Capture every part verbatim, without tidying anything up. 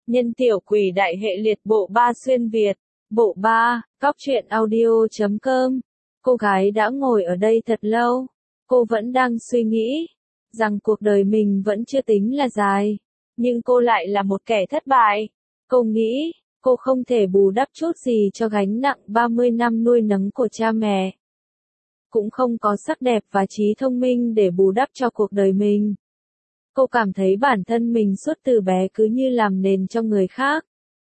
Nhân tiểu quỷ đại hệ liệt bộ ba xuyên Việt. Bộ ba, cóc truyện audio chấm com. Cô gái đã ngồi ở đây thật lâu. Cô vẫn đang suy nghĩ rằng cuộc đời mình vẫn chưa tính là dài. Nhưng cô lại là một kẻ thất bại. Cô nghĩ, cô không thể bù đắp chút gì cho gánh nặng ba mươi năm nuôi nấng của cha mẹ. Cũng không có sắc đẹp và trí thông minh để bù đắp cho cuộc đời mình. Cô cảm thấy bản thân mình suốt từ bé cứ như làm nền cho người khác.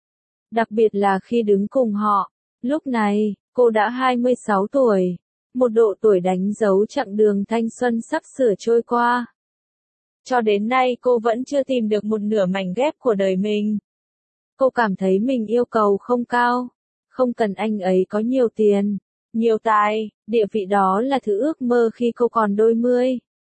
Đặc biệt là khi đứng cùng họ. Lúc này, cô đã hai mươi sáu tuổi. Một độ tuổi đánh dấu chặng đường thanh xuân sắp sửa trôi qua. Cho đến nay cô vẫn chưa tìm được một nửa mảnh ghép của đời mình. Cô cảm thấy mình yêu cầu không cao. Không cần anh ấy có nhiều tiền, nhiều tài, địa vị, đó là thứ ước mơ khi cô còn đôi mươi.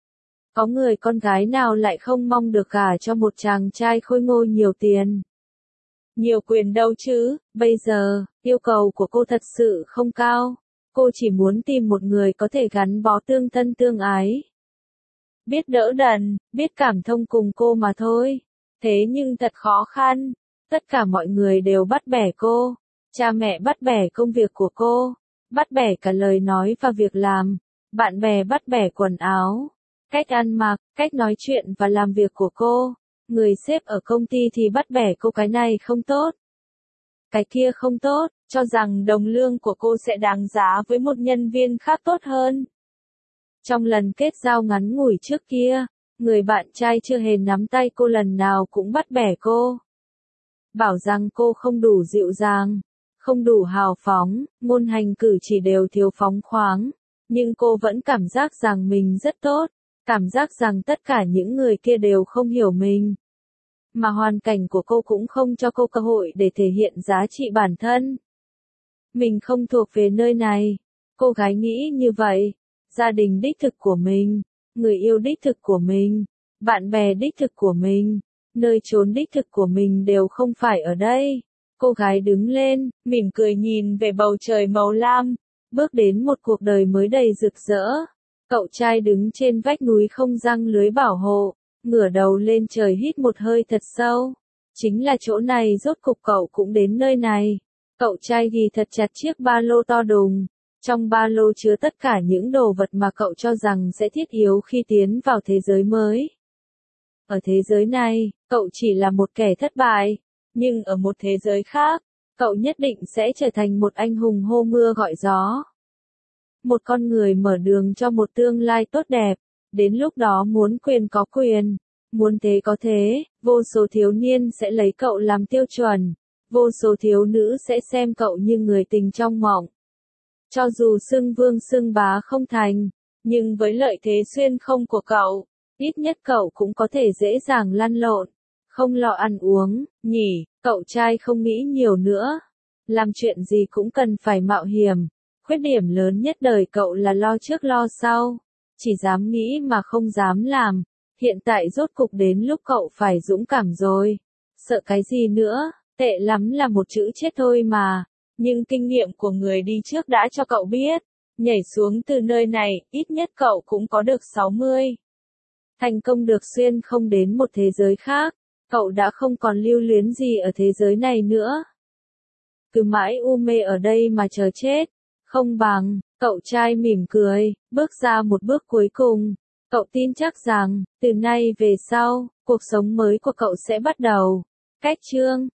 Có người con gái nào lại không mong được gả cho một chàng trai khôi ngô nhiều tiền, nhiều quyền đâu chứ. Bây giờ, yêu cầu của cô thật sự không cao. Cô chỉ muốn tìm một người có thể gắn bó tương thân tương ái, biết đỡ đần, biết cảm thông cùng cô mà thôi. Thế nhưng thật khó khăn. Tất cả mọi người đều bắt bẻ cô. Cha mẹ bắt bẻ công việc của cô, bắt bẻ cả lời nói và việc làm. Bạn bè bắt bẻ quần áo, cách ăn mặc, cách nói chuyện và làm việc của cô. Người sếp ở công ty thì bắt bẻ cô cái này không tốt, cái kia không tốt, cho rằng đồng lương của cô sẽ đáng giá với một nhân viên khác tốt hơn. Trong lần kết giao ngắn ngủi trước kia, người bạn trai chưa hề nắm tay cô lần nào cũng bắt bẻ cô. Bảo rằng cô không đủ dịu dàng, không đủ hào phóng, ngôn hành cử chỉ đều thiếu phóng khoáng. Nhưng cô vẫn cảm giác rằng mình rất tốt, cảm giác rằng tất cả những người kia đều không hiểu mình. Mà hoàn cảnh của cô cũng không cho cô cơ hội để thể hiện giá trị bản thân. Mình không thuộc về nơi này. Cô gái nghĩ như vậy. Gia đình đích thực của mình, người yêu đích thực của mình, bạn bè đích thực của mình, nơi trốn đích thực của mình đều không phải ở đây. Cô gái đứng lên, mỉm cười nhìn về bầu trời màu lam, bước đến một cuộc đời mới đầy rực rỡ. Cậu trai đứng trên vách núi không răng lưới bảo hộ, ngửa đầu lên trời hít một hơi thật sâu. Chính là chỗ này, rốt cục cậu cũng đến nơi này. Cậu trai ghi thật chặt chiếc ba lô to đùng. Trong ba lô chứa tất cả những đồ vật mà cậu cho rằng sẽ thiết yếu khi tiến vào thế giới mới. Ở thế giới này, cậu chỉ là một kẻ thất bại. Nhưng ở một thế giới khác, cậu nhất định sẽ trở thành một anh hùng hô mưa gọi gió. Một con người mở đường cho một tương lai tốt đẹp. Đến lúc đó muốn quyền có quyền, muốn thế có thế, vô số thiếu niên sẽ lấy cậu làm tiêu chuẩn. Vô số thiếu nữ sẽ xem cậu như người tình trong mộng. Cho dù xưng vương xưng bá không thành, nhưng với lợi thế xuyên không của cậu, ít nhất cậu cũng có thể dễ dàng lăn lộn, không lo ăn uống, nhỉ. Cậu trai không nghĩ nhiều nữa. Làm chuyện gì cũng cần phải mạo hiểm. Khuyết điểm lớn nhất đời cậu là lo trước lo sau. Chỉ dám nghĩ mà không dám làm. Hiện tại rốt cục đến lúc cậu phải dũng cảm rồi. Sợ cái gì nữa, tệ lắm là một chữ chết thôi mà. Nhưng kinh nghiệm của người đi trước đã cho cậu biết, nhảy xuống từ nơi này, ít nhất cậu cũng có được sáu mươi. Thành công được xuyên không đến một thế giới khác, cậu đã không còn lưu luyến gì ở thế giới này nữa. Cứ mãi u mê ở đây mà chờ chết, không bằng. Cậu trai mỉm cười, bước ra một bước cuối cùng. Cậu tin chắc rằng, từ nay về sau, cuộc sống mới của cậu sẽ bắt đầu. Cách chương